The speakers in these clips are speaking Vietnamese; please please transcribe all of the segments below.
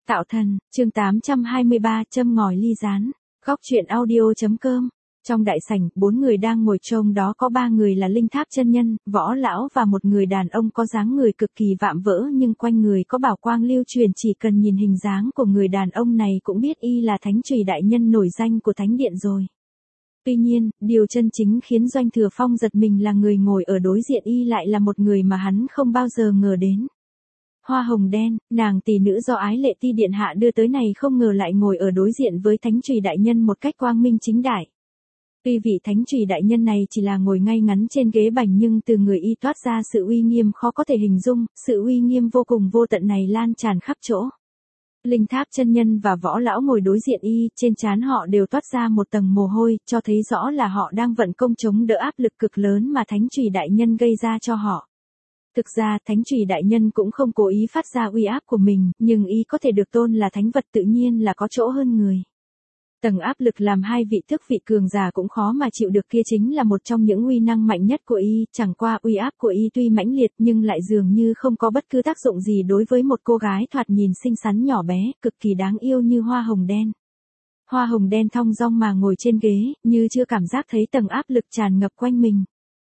Tạo thần, chương 823, châm ngòi ly gián. Góc truyện audio.com. Trong đại sảnh, 4 người đang ngồi trông đó có 3 người là Linh Tháp chân nhân, Võ lão và một người đàn ông có dáng người cực kỳ vạm vỡ nhưng quanh người có bảo quang lưu truyền, chỉ cần nhìn hình dáng của người đàn ông này cũng biết y là Thánh Chùy đại nhân nổi danh của Thánh điện rồi. Tuy nhiên, điều chân chính khiến Doanh Thừa Phong giật mình là người ngồi ở đối diện y lại là một người mà hắn không bao giờ ngờ đến. Hoa hồng đen, nàng tỷ nữ do Ái Lệ Ti điện hạ đưa tới này không ngờ lại ngồi ở đối diện với Thánh Chùy đại nhân một cách quang minh chính đại. Tuy vị Thánh Chùy đại nhân này chỉ là ngồi ngay ngắn trên ghế bành nhưng từ người y toát ra sự uy nghiêm khó có thể hình dung, sự uy nghiêm vô cùng vô tận này lan tràn khắp chỗ. Linh Tháp chân nhân và Võ lão ngồi đối diện y, trên trán họ đều toát ra một tầng mồ hôi, cho thấy rõ là họ đang vận công chống đỡ áp lực cực lớn mà Thánh Chùy đại nhân gây ra cho họ. Thực ra, Thánh Chùy đại nhân cũng không cố ý phát ra uy áp của mình, nhưng y có thể được tôn là thánh vật tự nhiên là có chỗ hơn người. Tầng áp lực làm hai vị tước vị cường giả cũng khó mà chịu được kia chính là một trong những uy năng mạnh nhất của y, chẳng qua uy áp của y tuy mãnh liệt nhưng lại dường như không có bất cứ tác dụng gì đối với một cô gái thoạt nhìn xinh xắn nhỏ bé, cực kỳ đáng yêu như Hoa hồng đen. Hoa hồng đen thong dong mà ngồi trên ghế, như chưa cảm giác thấy tầng áp lực tràn ngập quanh mình.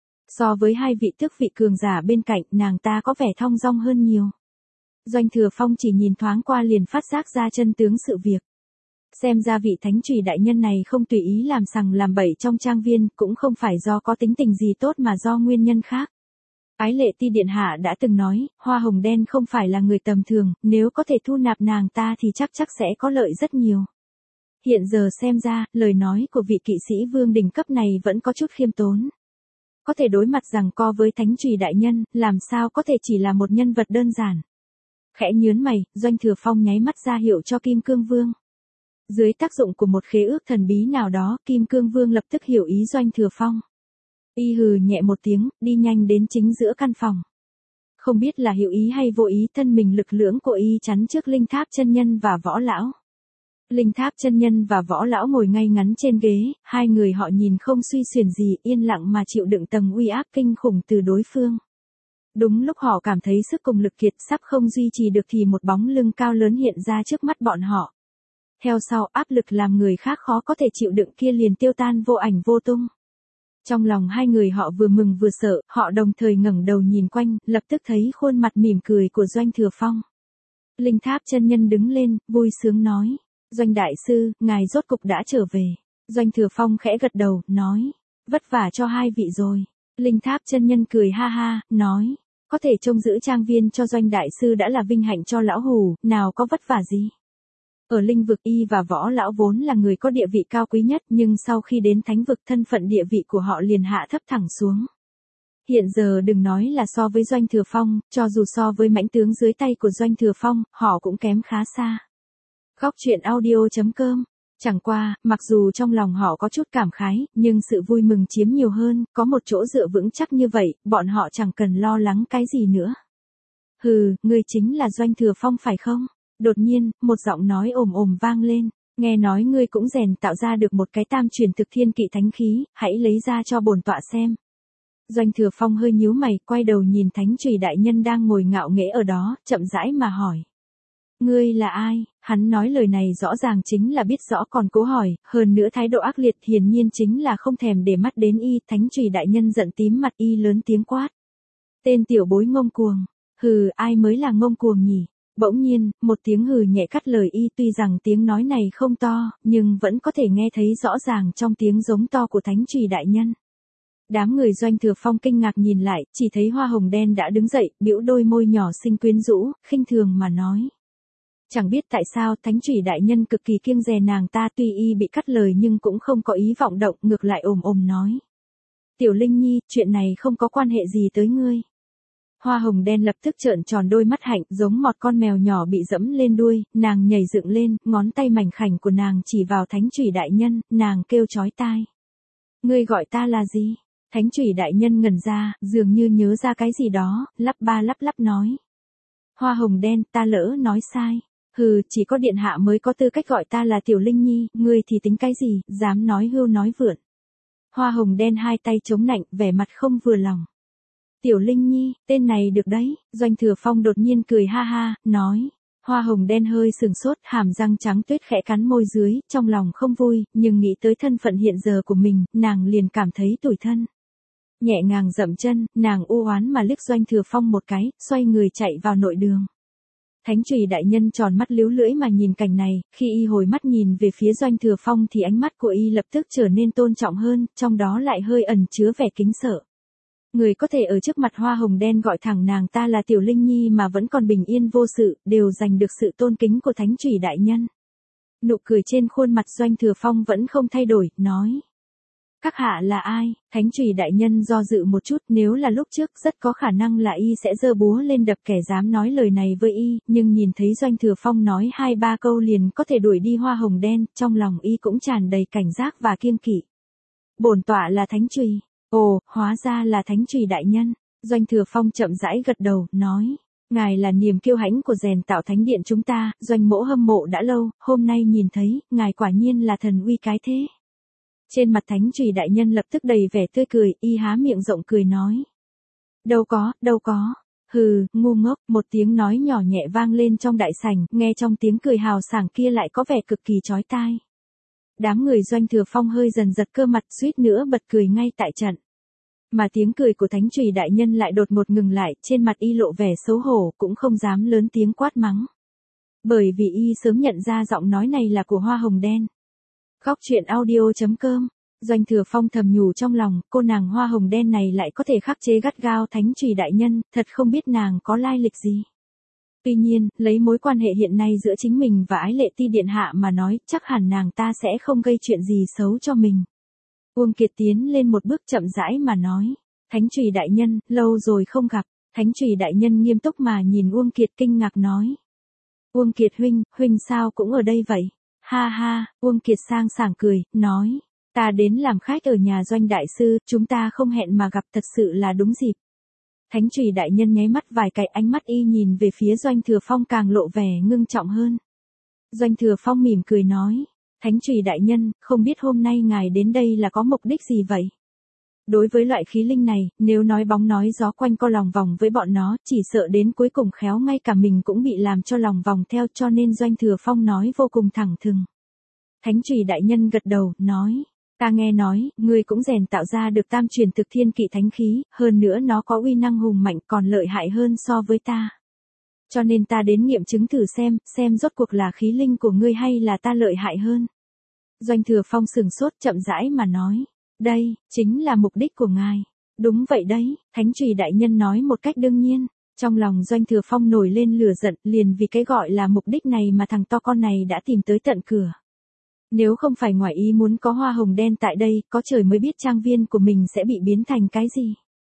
So với hai vị tước vị cường giả bên cạnh, nàng ta có vẻ thong dong hơn nhiều. Doanh Thừa Phong chỉ nhìn thoáng qua liền phát giác ra chân tướng sự việc. Xem ra vị Thánh Chùy đại nhân này không tùy ý làm sằng làm bậy trong trang viên, cũng không phải do có tính tình gì tốt mà do nguyên nhân khác. Ái Lệ Ti điện hạ đã từng nói, Hoa hồng đen không phải là người tầm thường, nếu có thể thu nạp nàng ta thì chắc sẽ có lợi rất nhiều. Hiện giờ xem ra, lời nói của vị kỵ sĩ vương đỉnh cấp này vẫn có chút khiêm tốn. Có thể đối mặt giằng co với Thánh Chùy đại nhân, làm sao có thể chỉ là một nhân vật đơn giản. Khẽ nhướng mày, Doanh Thừa Phong nháy mắt ra hiệu cho Kim Cương Vương. Dưới tác dụng của một khế ước thần bí nào đó, Kim Cương Vương lập tức hiểu ý Doanh Thừa Phong. Y hừ nhẹ một tiếng, đi nhanh đến chính giữa căn phòng. Không biết là hiểu ý hay vô ý, thân mình lực lưỡng của y chắn trước Linh Tháp chân nhân và Võ lão. Linh Tháp chân nhân và Võ lão ngồi ngay ngắn trên ghế, hai người họ nhìn không suy xuyển gì, yên lặng mà chịu đựng tầng uy áp kinh khủng từ đối phương. Đúng lúc họ cảm thấy sức cùng lực kiệt sắp không duy trì được thì một bóng lưng cao lớn hiện ra trước mắt bọn họ. Theo sau, áp lực làm người khác khó có thể chịu đựng kia liền tiêu tan vô ảnh vô tung. Trong lòng hai người họ vừa mừng vừa sợ, họ đồng thời ngẩng đầu nhìn quanh, lập tức thấy khuôn mặt mỉm cười của Doanh Thừa Phong. Linh Tháp chân nhân đứng lên, vui sướng nói. Doanh đại sư, ngài rốt cục đã trở về. Doanh Thừa Phong khẽ gật đầu, nói. Vất vả cho hai vị rồi. Linh Tháp chân nhân cười ha ha, nói. Có thể trông giữ trang viên cho Doanh đại sư đã là vinh hạnh cho lão hù, nào có vất vả gì. Ở linh vực y và Võ lão vốn là người có địa vị cao quý nhất, nhưng sau khi đến thánh vực thân phận địa vị của họ liền hạ thấp thẳng xuống. Hiện giờ đừng nói là so với Doanh Thừa Phong, cho dù so với mãnh tướng dưới tay của Doanh Thừa Phong, họ cũng kém khá xa. Góc truyện audio.com. Chẳng qua, mặc dù trong lòng họ có chút cảm khái, nhưng sự vui mừng chiếm nhiều hơn, có một chỗ dựa vững chắc như vậy, bọn họ chẳng cần lo lắng cái gì nữa. Hừ, ngươi chính là Doanh Thừa Phong phải không? Đột nhiên, một giọng nói ồm ồm vang lên, nghe nói ngươi cũng rèn tạo ra được một cái tam truyền thực thiên kỵ thánh khí, hãy lấy ra cho bổn tọa xem. Doanh Thừa Phong hơi nhíu mày, quay đầu nhìn Thánh Chùy đại nhân đang ngồi ngạo nghễ ở đó, chậm rãi mà hỏi. Ngươi là ai? Hắn nói lời này rõ ràng chính là biết rõ còn cố hỏi, hơn nữa thái độ ác liệt hiển nhiên chính là không thèm để mắt đến y. Thánh Chùy đại nhân giận tím mặt, y lớn tiếng quát. Tên tiểu bối ngông cuồng. Hừ, ai mới là ngông cuồng nhỉ? Bỗng nhiên, một tiếng hừ nhẹ cắt lời y, tuy rằng tiếng nói này không to, nhưng vẫn có thể nghe thấy rõ ràng trong tiếng giống to của Thánh Chùy đại nhân. Đám người Doanh Thừa Phong kinh ngạc nhìn lại, chỉ thấy Hoa hồng đen đã đứng dậy, bĩu đôi môi nhỏ xinh quyến rũ, khinh thường mà nói. Chẳng biết tại sao Thánh Chùy đại nhân cực kỳ kiêng dè nàng ta, tuy y bị cắt lời nhưng cũng không có ý vọng động, ngược lại ồm ồm nói. Tiểu Linh Nhi, chuyện này không có quan hệ gì tới ngươi. Hoa hồng đen lập tức trợn tròn đôi mắt hạnh, giống một con mèo nhỏ bị dẫm lên đuôi, nàng nhảy dựng lên, ngón tay mảnh khảnh của nàng chỉ vào Thánh Chùy đại nhân, nàng kêu chói tai. Ngươi gọi ta là gì? Thánh Chùy đại nhân ngẩn ra, dường như nhớ ra cái gì đó, lắp ba lắp lắp nói. Hoa hồng đen, ta lỡ nói sai. Hừ, chỉ có điện hạ mới có tư cách gọi ta là Tiểu Linh Nhi, ngươi thì tính cái gì, dám nói hưu nói vượn. Hoa hồng đen hai tay chống nạnh, vẻ mặt không vừa lòng. Tiểu Linh Nhi, tên này được đấy, Doanh Thừa Phong đột nhiên cười ha ha, nói. Hoa hồng đen hơi sừng sốt, hàm răng trắng tuyết khẽ cắn môi dưới, trong lòng không vui, nhưng nghĩ tới thân phận hiện giờ của mình, nàng liền cảm thấy tủi thân. Nhẹ nhàng dậm chân, nàng u oán mà liếc Doanh Thừa Phong một cái, xoay người chạy vào nội đường. Thánh Chùy đại nhân tròn mắt líu lưỡi mà nhìn cảnh này, khi y hồi mắt nhìn về phía Doanh Thừa Phong thì ánh mắt của y lập tức trở nên tôn trọng hơn, trong đó lại hơi ẩn chứa vẻ kính sợ. Người có thể ở trước mặt hoa hồng đen gọi thẳng nàng ta là Tiểu Linh Nhi mà vẫn còn bình yên vô sự, đều giành được sự tôn kính của Thánh Chùy đại nhân. Nụ cười trên khuôn mặt Doanh Thừa Phong vẫn không thay đổi, nói. Các hạ là ai? Thánh Chùy đại nhân do dự một chút, nếu là lúc trước rất có khả năng là y sẽ giơ búa lên đập kẻ dám nói lời này với y, nhưng nhìn thấy Doanh Thừa Phong nói 2-3 câu liền có thể đuổi đi hoa hồng đen, trong lòng y cũng tràn đầy cảnh giác và kiêng kỵ. Bổn tọa là Thánh Chùy. Ồ, hóa ra là Thánh Chùy đại nhân. Doanh Thừa Phong chậm rãi gật đầu, nói. Ngài là niềm kiêu hãnh của rèn tạo thánh điện chúng ta, Doanh mỗ hâm mộ đã lâu, hôm nay nhìn thấy, ngài quả nhiên là thần uy cái thế. Trên mặt Thánh Chùy đại nhân lập tức đầy vẻ tươi cười, y há miệng rộng cười nói. Đâu có. Hừ, ngu ngốc, một tiếng nói nhỏ nhẹ vang lên trong đại sảnh, nghe trong tiếng cười hào sảng kia lại có vẻ cực kỳ chói tai. Đám người Doanh Thừa Phong hơi dần giật cơ mặt, suýt nữa bật cười ngay tại trận. Mà tiếng cười của Thánh Chùy đại nhân lại đột ngột ngừng lại, trên mặt y lộ vẻ xấu hổ, cũng không dám lớn tiếng quát mắng. Bởi vì y sớm nhận ra giọng nói này là của hoa hồng đen. Góc truyện audio.com. Doanh Thừa Phong thầm nhủ trong lòng, cô nàng hoa hồng đen này lại có thể khắc chế gắt gao Thánh Chùy đại nhân, thật không biết nàng có lai lịch gì. Tuy nhiên, lấy mối quan hệ hiện nay giữa chính mình và Ái Lệ Ti điện hạ mà nói, chắc hẳn nàng ta sẽ không gây chuyện gì xấu cho mình. Uông Kiệt tiến lên một bước chậm rãi mà nói, Thánh Chùy đại nhân, lâu rồi không gặp. Thánh Chùy đại nhân nghiêm túc mà nhìn Uông Kiệt kinh ngạc nói. Uông Kiệt huynh sao cũng ở đây vậy? Ha ha, Uông Kiệt sang sảng cười, nói, ta đến làm khách ở nhà Doanh đại sư, chúng ta không hẹn mà gặp, thật sự là đúng dịp. Thánh Chùy đại nhân nháy mắt vài cái, ánh mắt y nhìn về phía Doanh Thừa Phong càng lộ vẻ ngưng trọng hơn. Doanh Thừa Phong mỉm cười nói, Thánh Chùy đại nhân, không biết hôm nay ngài đến đây là có mục đích gì vậy? Đối với loại khí linh này, nếu nói bóng nói gió quanh co lòng vòng với bọn nó, chỉ sợ đến cuối cùng khéo ngay cả mình cũng bị làm cho lòng vòng theo, cho nên Doanh Thừa Phong nói vô cùng thẳng thừng. Thánh Chùy đại nhân gật đầu, nói, ta nghe nói, ngươi cũng rèn tạo ra được tam truyền thực thiên kỵ thánh khí, hơn nữa nó có uy năng hùng mạnh còn lợi hại hơn so với ta. Cho nên ta đến nghiệm chứng thử xem rốt cuộc là khí linh của ngươi hay là ta lợi hại hơn. Doanh Thừa Phong sừng sốt chậm rãi mà nói, đây, chính là mục đích của ngài. Đúng vậy đấy, Thánh Chùy đại nhân nói một cách đương nhiên. Trong lòng Doanh Thừa Phong nổi lên lửa giận, liền vì cái gọi là mục đích này mà thằng to con này đã tìm tới tận cửa. Nếu không phải ngoài ý muốn có hoa hồng đen tại đây, có trời mới biết trang viên của mình sẽ bị biến thành cái gì.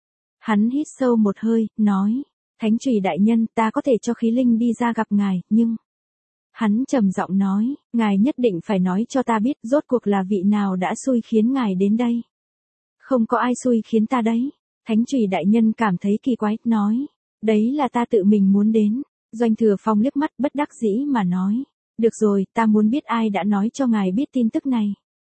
Hắn hít sâu một hơi, nói, Thánh Chùy đại nhân, ta có thể cho khí linh đi ra gặp ngài, nhưng... Hắn trầm giọng nói, ngài nhất định phải nói cho ta biết rốt cuộc là vị nào đã xui khiến ngài đến đây. Không có ai xui khiến ta đấy. Thánh Chùy đại nhân cảm thấy kỳ quái, nói, đấy là ta tự mình muốn đến. Doanh Thừa Phong liếc mắt bất đắc dĩ mà nói, được rồi, ta muốn biết ai đã nói cho ngài biết tin tức này.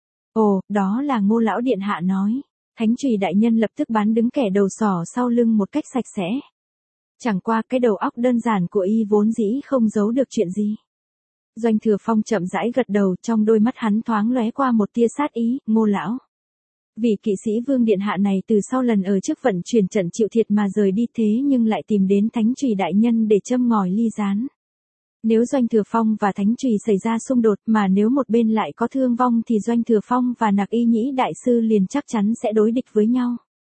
Ồ, đó là Ngô lão điện hạ nói. Thánh Chùy đại nhân lập tức bán đứng kẻ đầu sỏ sau lưng một cách sạch sẽ. Chẳng qua cái đầu óc đơn giản của y vốn dĩ không giấu được chuyện gì. Doanh Thừa Phong chậm rãi gật đầu, trong đôi mắt hắn thoáng lóe qua một tia sát ý, Ngô lão. Vị kỵ sĩ Vương điện hạ này từ sau lần ở trước vận chuyển trận chịu thiệt mà rời đi thế nhưng lại tìm đến Thánh Chùy đại nhân để châm ngòi ly gián. Nếu Doanh Thừa Phong và Thánh Chùy xảy ra xung đột mà nếu một bên lại có thương vong thì Doanh Thừa Phong và Nặc Y Nhĩ đại sư liền chắc chắn sẽ đối địch với nhau.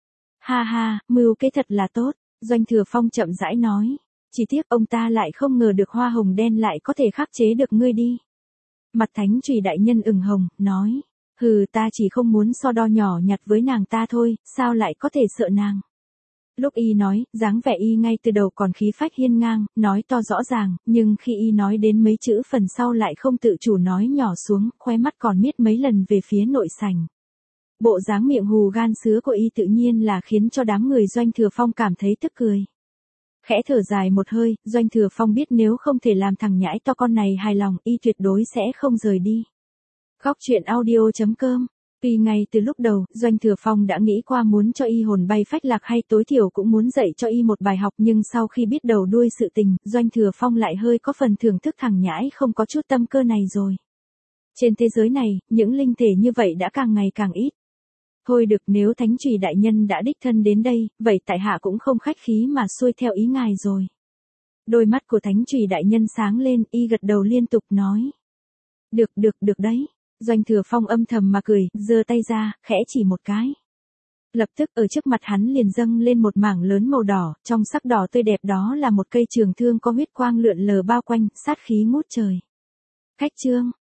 Ha ha, mưu kế thật là tốt, Doanh Thừa Phong chậm rãi nói. Chỉ tiếc ông ta lại không ngờ được hoa hồng đen lại có thể khắc chế được ngươi đi. Mặt Thánh Chùy đại nhân ửng hồng, nói. Hừ, ta chỉ không muốn so đo nhỏ nhặt với nàng ta thôi, sao lại có thể sợ nàng. Lúc y nói, dáng vẻ y ngay từ đầu còn khí phách hiên ngang, nói to rõ ràng, nhưng khi y nói đến mấy chữ phần sau lại không tự chủ nói nhỏ xuống, khóe mắt còn miết mấy lần về phía nội sảnh. Bộ dáng miệng hù gan sứa của y tự nhiên là khiến cho đám người Doanh Thừa Phong cảm thấy tức cười. Khẽ thở dài một hơi, Doanh Thừa Phong biết nếu không thể làm thằng nhãi to con này hài lòng, y tuyệt đối sẽ không rời đi. Góc truyện audio.com Tuy ngay từ lúc đầu, Doanh Thừa Phong đã nghĩ qua muốn cho y hồn bay phách lạc hay tối thiểu cũng muốn dạy cho y một bài học, nhưng sau khi biết đầu đuôi sự tình, Doanh Thừa Phong lại hơi có phần thưởng thức thằng nhãi không có chút tâm cơ này rồi. Trên thế giới này, những linh thể như vậy đã càng ngày càng ít. Thôi được, nếu Thánh Chùy đại nhân đã đích thân đến đây, vậy tại hạ cũng không khách khí mà xuôi theo ý ngài rồi. Đôi mắt của Thánh Chùy đại nhân sáng lên, y gật đầu liên tục nói. Được đấy. Doanh Thừa Phong âm thầm mà cười, giơ tay ra, khẽ chỉ một cái. Lập tức ở trước mặt hắn liền dâng lên một mảng lớn màu đỏ, trong sắc đỏ tươi đẹp đó là một cây trường thương có huyết quang lượn lờ bao quanh, sát khí ngút trời. Khách trương,